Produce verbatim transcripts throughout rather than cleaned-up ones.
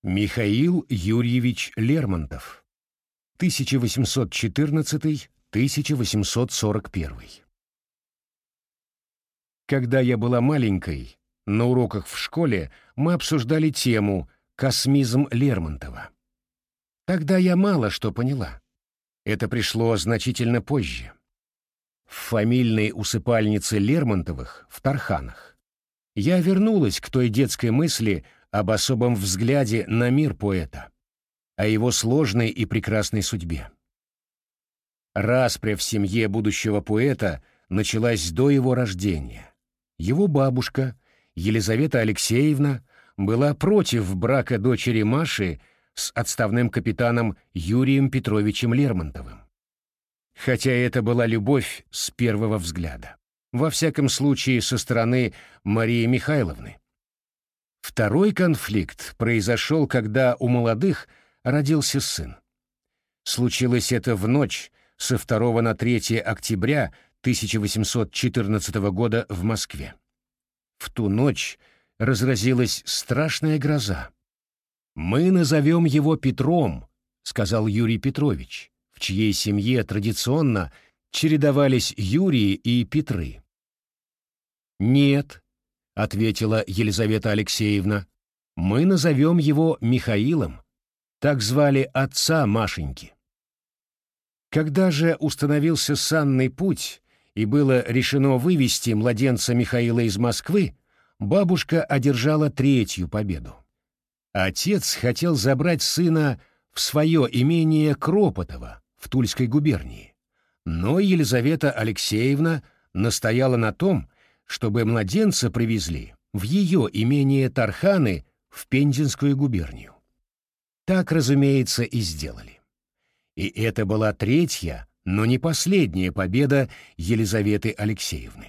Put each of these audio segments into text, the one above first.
Михаил Юрьевич Лермонтов, тысяча восемьсот четырнадцатый — тысяча восемьсот сорок первый. Когда я была маленькой, на уроках в школе мы обсуждали тему «Космизм Лермонтова». Тогда я мало что поняла. Это пришло значительно позже. В фамильной усыпальнице Лермонтовых в Тарханах я вернулась к той детской мысли об особом взгляде на мир поэта, о его сложной и прекрасной судьбе. Распря в семье будущего поэта началась до его рождения. Его бабушка, Елизавета Алексеевна, была против брака дочери Маши с отставным капитаном Юрием Петровичем Лермонтовым. Хотя это была любовь с первого взгляда, во всяком случае со стороны Марии Михайловны. Второй конфликт произошел, когда у молодых родился сын. Случилось это в ночь со второго на третье октября тысяча восемьсот четырнадцатого года в Москве. В ту ночь разразилась страшная гроза. «Мы назовем его Петром», — сказал Юрий Петрович, в чьей семье традиционно чередовались Юрии и Петры. «Нет», — ответила Елизавета Алексеевна, — «мы назовем его Михаилом». Так звали отца Машеньки. Когда же установился санный путь и было решено вывести младенца Михаила из Москвы, бабушка одержала третью победу. Отец хотел забрать сына в свое имение Кропотово в Тульской губернии, но Елизавета Алексеевна настояла на том, чтобы младенца привезли в ее имение Тарханы в Пензенскую губернию. Так, разумеется, и сделали. И это была третья, но не последняя победа Елизаветы Алексеевны.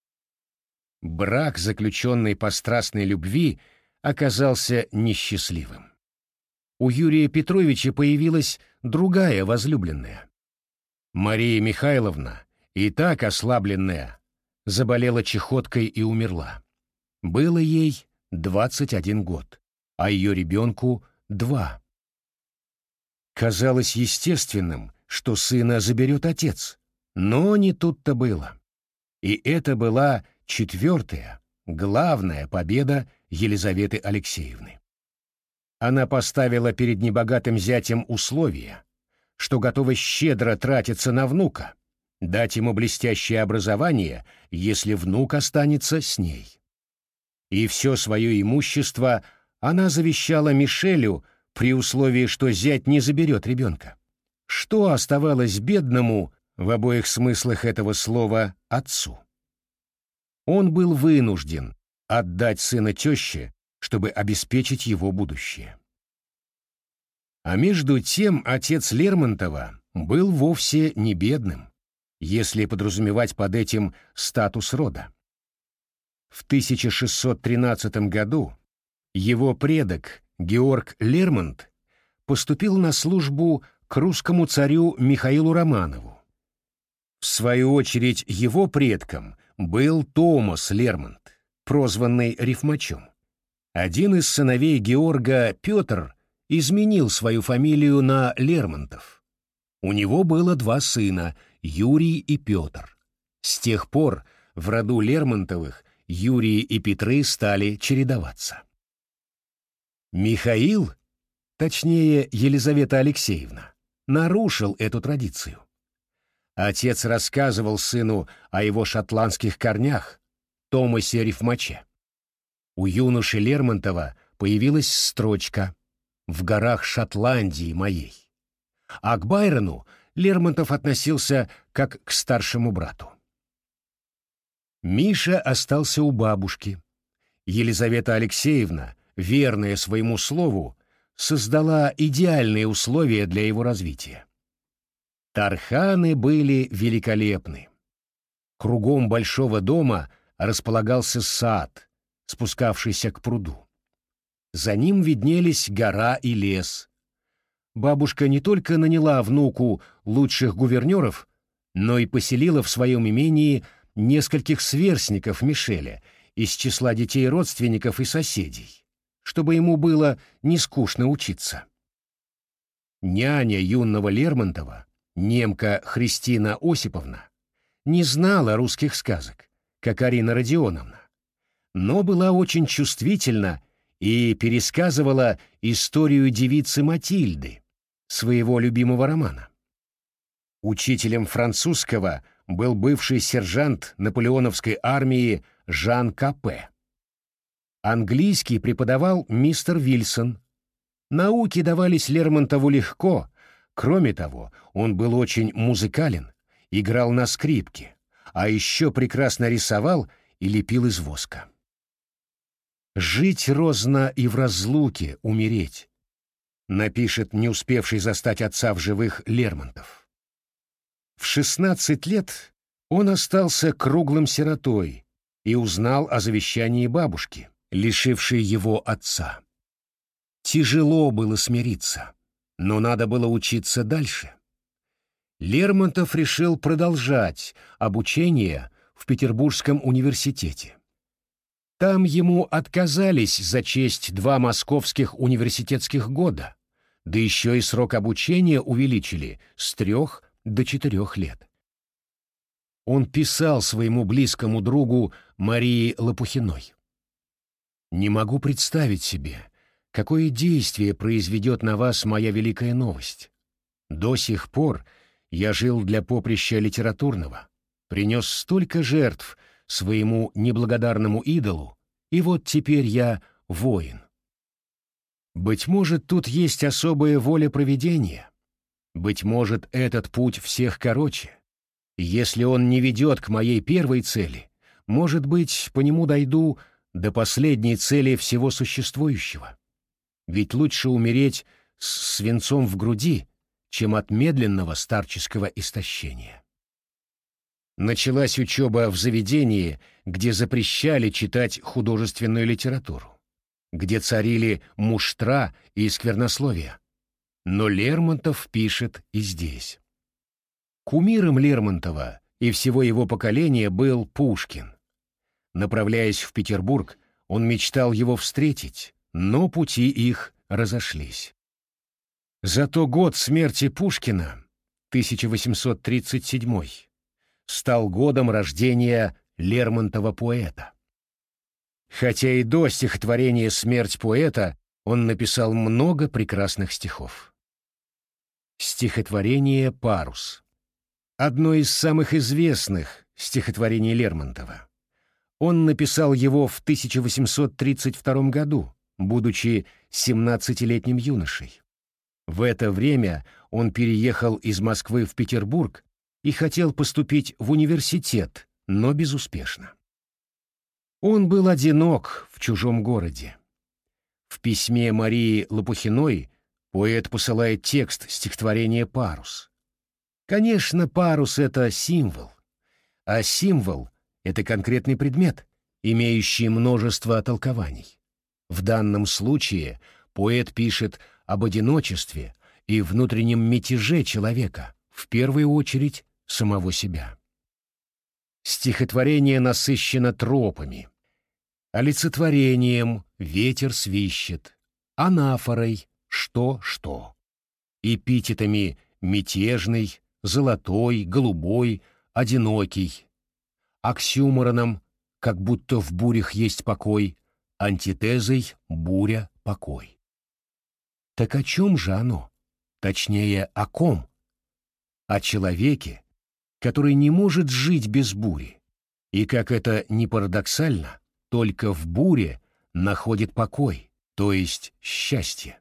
Брак, заключенный по страстной любви, оказался несчастливым. У Юрия Петровича появилась другая возлюбленная. Мария Михайловна, и так ослабленная, заболела чахоткой и умерла. Было ей двадцать один год, а ее ребенку — два. Казалось естественным, что сына заберет отец, но не тут-то было. И это была четвертая, главная победа Елизаветы Алексеевны. Она поставила перед небогатым зятем условие, что готова щедро тратиться на внука, дать ему блестящее образование, если внук останется с ней. И все свое имущество она завещала Мишелю при условии, что зять не заберет ребенка. Что оставалось бедному, в обоих смыслах этого слова, отцу? Он был вынужден отдать сына теще, чтобы обеспечить его будущее. А между тем отец Лермонтова был вовсе не бедным, если подразумевать под этим статус рода. В тысяча шестьсот тринадцатом году его предок Георг Лермонт поступил на службу к русскому царю Михаилу Романову. В свою очередь его предком был Томас Лермонт, прозванный Рифмачом. Один из сыновей Георга, Петр, изменил свою фамилию на Лермонтов. У него было два сына, Юрий и Петр. С тех пор в роду Лермонтовых Юрии и Петры стали чередоваться. Михаил, точнее Елизавета Алексеевна, нарушил эту традицию. Отец рассказывал сыну о его шотландских корнях, Томасе Рифмаче. У юноши Лермонтова появилась строчка «В горах Шотландии моей». А к Байрону Лермонтов относился как к старшему брату. Миша остался у бабушки. Елизавета Алексеевна, верная своему слову, создала идеальные условия для его развития. Тарханы были великолепны. Кругом большого дома располагался сад, спускавшийся к пруду. За ним виднелись гора и лес. Бабушка не только наняла внуку лучших гувернеров, но и поселила в своем имении нескольких сверстников Мишеля из числа детей родственников и соседей, чтобы ему было не скучно учиться. Няня юного Лермонтова, немка Христина Осиповна, не знала русских сказок, как Арина Родионовна, но была очень чувствительна и пересказывала историю девицы Матильды, своего любимого романа. Учителем французского был бывший сержант наполеоновской армии Жан Капе. Английский преподавал мистер Вильсон. Науки давались Лермонтову легко. Кроме того, он был очень музыкален, играл на скрипке, а еще прекрасно рисовал и лепил из воска. «Жить розно и в разлуке умереть», напишет не успевший застать отца в живых Лермонтов. В шестнадцать лет он остался круглым сиротой и узнал о завещании бабушки, лишившей его отца. Тяжело было смириться, но надо было учиться дальше. Лермонтов решил продолжать обучение в Петербургском университете. Там ему отказались зачесть два московских университетских года, да еще и срок обучения увеличили с трех до четырех лет. Он писал своему близкому другу Марии Лопухиной: «Не могу представить себе, какое действие произведет на вас моя великая новость. До сих пор я жил для поприща литературного, принес столько жертв своему неблагодарному идолу, и вот теперь я воин. Быть может, тут есть особая воля провидения. Быть может, этот путь всех короче. Если он не ведет к моей первой цели, может быть, по нему дойду до последней цели всего существующего. Ведь лучше умереть с свинцом в груди, чем от медленного старческого истощения». Началась учеба в заведении, где запрещали читать художественную литературу, где царили муштра и сквернословие. Но Лермонтов пишет и здесь. Кумиром Лермонтова и всего его поколения был Пушкин. Направляясь в Петербург, он мечтал его встретить, но пути их разошлись. Зато год смерти Пушкина, тысяча восемьсот тридцать седьмой, стал годом рождения Лермонтова-поэта. Хотя и до стихотворения «Смерть поэта» он написал много прекрасных стихов. Стихотворение «Парус» — одно из самых известных стихотворений Лермонтова. Он написал его в тысяча восемьсот тридцать втором году, будучи семнадцатилетним юношей. В это время он переехал из Москвы в Петербург и хотел поступить в университет, но безуспешно. Он был одинок в чужом городе. В письме Марии Лопухиной поэт посылает текст стихотворения «Парус». Конечно, парус — это символ, а символ — это конкретный предмет, имеющий множество толкований. В данном случае поэт пишет об одиночестве и внутреннем мятеже человека, в первую очередь самого себя. Стихотворение насыщено тропами, олицетворением «ветер свищет», анафорой «что-что», эпитетами «мятежный», «золотой», «голубой», «одинокий», оксюмороном «как будто в бурях есть покой», антитезой «буря, покой». Так о чем же оно? Точнее, о ком? О человеке, который не может жить без бури, и, как это ни парадоксально, только в буре находит покой, то есть счастье.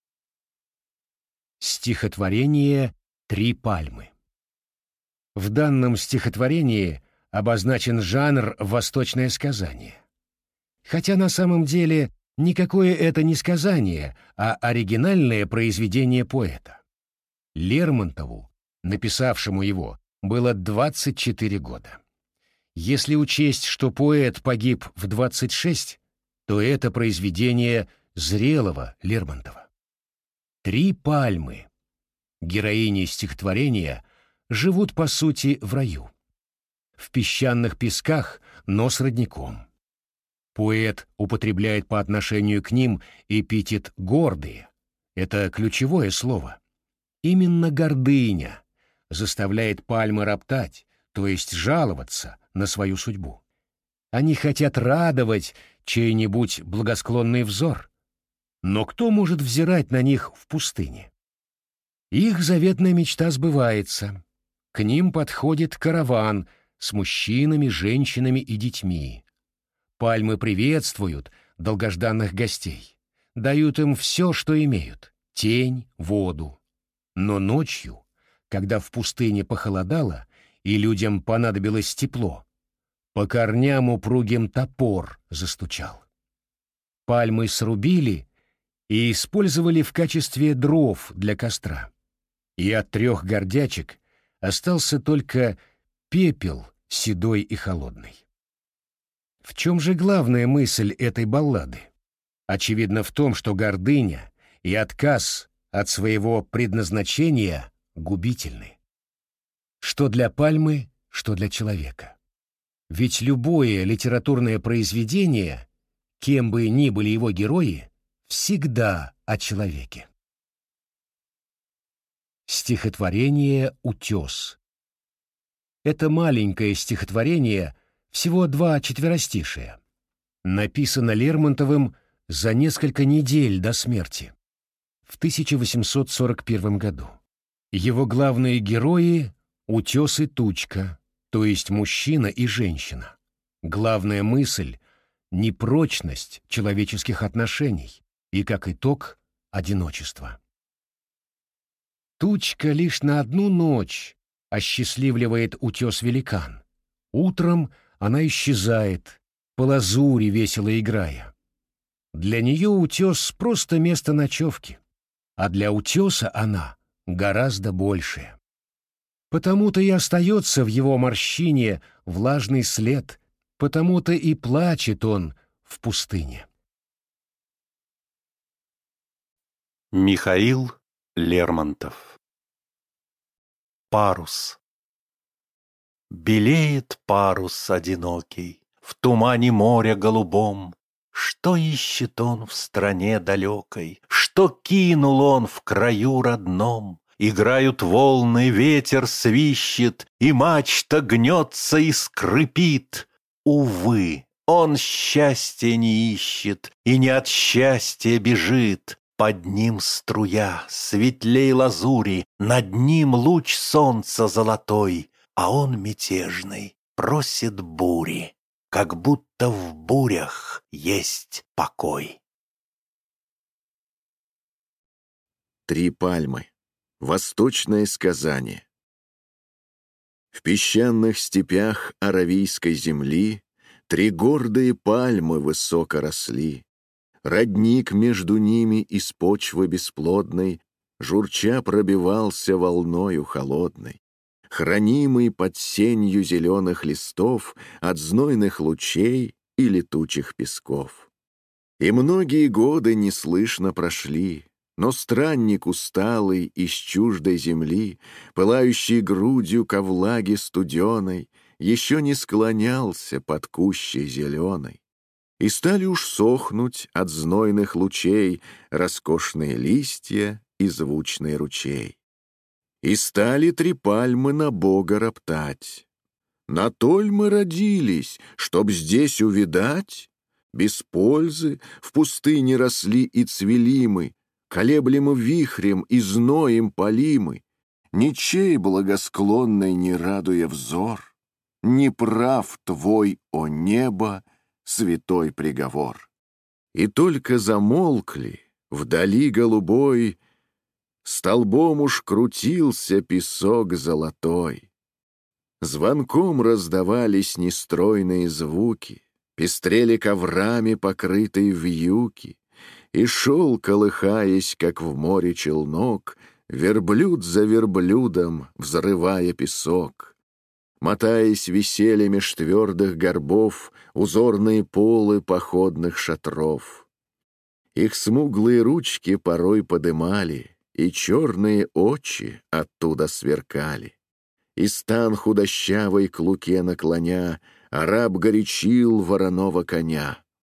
Стихотворение «Три пальмы». В данном стихотворении обозначен жанр «восточное сказание». Хотя на самом деле никакое это не сказание, а оригинальное произведение поэта. Лермонтову, написавшему его, было двадцать четыре года. Если учесть, что поэт погиб в двадцать шесть, то это произведение зрелого Лермонтова. Три пальмы, героини стихотворения, живут, по сути, в раю. В песчаных песках, но с родником. Поэт употребляет по отношению к ним эпитет «гордые». Это ключевое слово. Именно гордыня заставляет пальмы роптать, то есть жаловаться на свою судьбу. Они хотят радовать чей-нибудь благосклонный взор. Но кто может взирать на них в пустыне? Их заветная мечта сбывается. К ним подходит караван с мужчинами, женщинами и детьми. Пальмы приветствуют долгожданных гостей, дают им все, что имеют — тень, воду. Но ночью, когда в пустыне похолодало и людям понадобилось тепло, по корням упругим топор застучал. Пальмы срубили и использовали в качестве дров для костра. И от трех гордячек остался только пепел седой и холодный. В чем же главная мысль этой баллады? Очевидно в том, что гордыня и отказ от своего предназначения губительны. Что для пальмы, что для человека. Ведь любое литературное произведение, кем бы ни были его герои, всегда о человеке. Стихотворение «Утес». Это маленькое стихотворение, всего два четверостишия. Написано Лермонтовым за несколько недель до смерти, в тысяча восемьсот сорок первом году. Его главные герои — утес и тучка, то есть мужчина и женщина. Главная мысль — непрочность человеческих отношений и, как итог, одиночество. Тучка лишь на одну ночь осчастливливает утес-великан. Утром она исчезает, по лазури весело играя. Для нее утес — просто место ночевки, а для утеса она гораздо большее. Потому-то и остается в его морщине влажный след, потому-то и плачет он в пустыне. Михаил Лермонтов. Парус. Белеет парус одинокий в тумане моря голубом. Что ищет он в стране далекой? Что кинул он в краю родном? Играют волны, ветер свищет, и мачта гнется и скрипит. Увы, он счастья не ищет и не от счастья бежит. Под ним струя, светлей лазури, над ним луч солнца золотой, а он мятежный, просит бури, как будто в бурях есть покой. Три пальмы. Восточное сказание. В песчаных степях аравийской земли три гордые пальмы высоко росли. Родник между ними из почвы бесплодной журча пробивался волною холодной, хранимый под сенью зеленых листов от знойных лучей и летучих песков. И многие годы неслышно прошли, но странник усталый из чуждой земли, пылающий грудью ко влаге студеной, еще не склонялся под кущей зеленой. И стали уж сохнуть от знойных лучей роскошные листья и звучный ручей. И стали три пальмы на Бога роптать. На толь мы родились, чтоб здесь увидать? Без пользы в пустыне росли и цвели мы, колеблемы вихрем и зноем полимы, ничей благосклонной не радуя взор. Не прав твой, о небо, святой приговор. И только замолкли, вдали голубой, столбом уж крутился песок золотой. Звонком раздавались нестройные звуки, пестрели коврами покрытые вьюки, и шел, колыхаясь, как в море челнок, верблюд за верблюдом, взрывая песок. Мотаясь, висели меж твердых горбов узорные полы походных шатров. Их смуглые ручки порой подымали, и черные очи оттуда сверкали. И стан худощавый к луке наклоня, араб горячил вороного коня.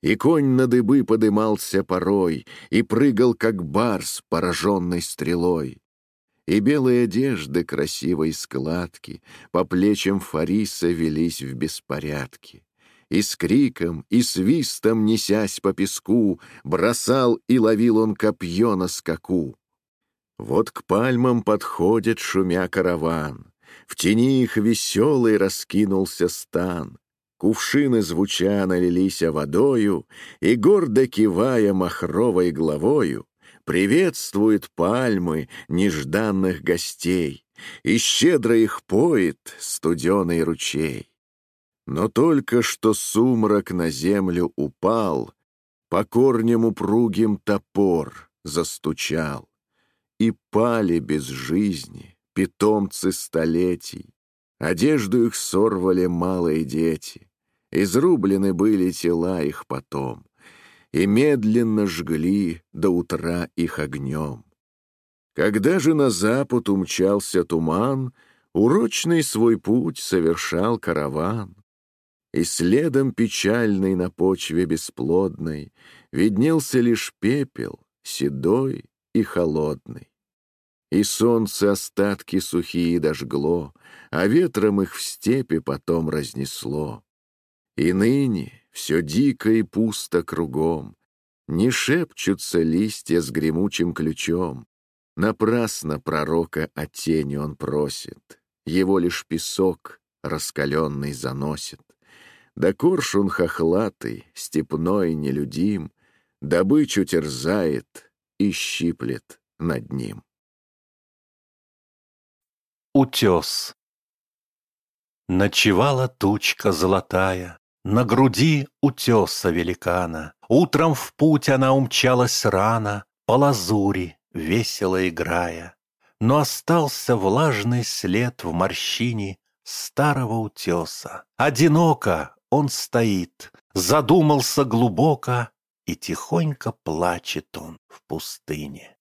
И конь на дыбы подымался порой, и прыгал, как барс, пораженный стрелой. И белые одежды красивой складки по плечам Фариса велись в беспорядке. И с криком, и свистом, несясь по песку, бросал и ловил он копье на скаку. Вот к пальмам подходит, шумя, караван. В тени их веселый раскинулся стан. Кувшины звуча налились водою, и, гордо кивая махровой главою, приветствует пальмы нежданных гостей, и щедро их поет студеный ручей. Но только что сумрак на землю упал, по корням упругим топор застучал, и пали без жизни питомцы столетий, одежду их сорвали малые дети, изрублены были тела их потом, и медленно жгли до утра их огнем. Когда же на запад умчался туман, урочный свой путь совершал караван, и следом печальный на почве бесплодной виднелся лишь пепел, седой и холодный. И солнце остатки сухие дожгло, а ветром их в степи потом разнесло. И ныне все дико и пусто кругом, не шепчутся листья с гремучим ключом. Напрасно пророка о тени он просит, его лишь песок раскаленный заносит. Да коршун хохлатый, степной нелюдим, добычу терзает и щиплет над ним. Утес. Ночевала тучка золотая на груди утеса великана. Утром в путь она умчалась рано, по лазури, весело играя. Но остался влажный след в морщине старого утеса. Одиноко он стоит, задумался глубоко, и тихонько плачет он в пустыне.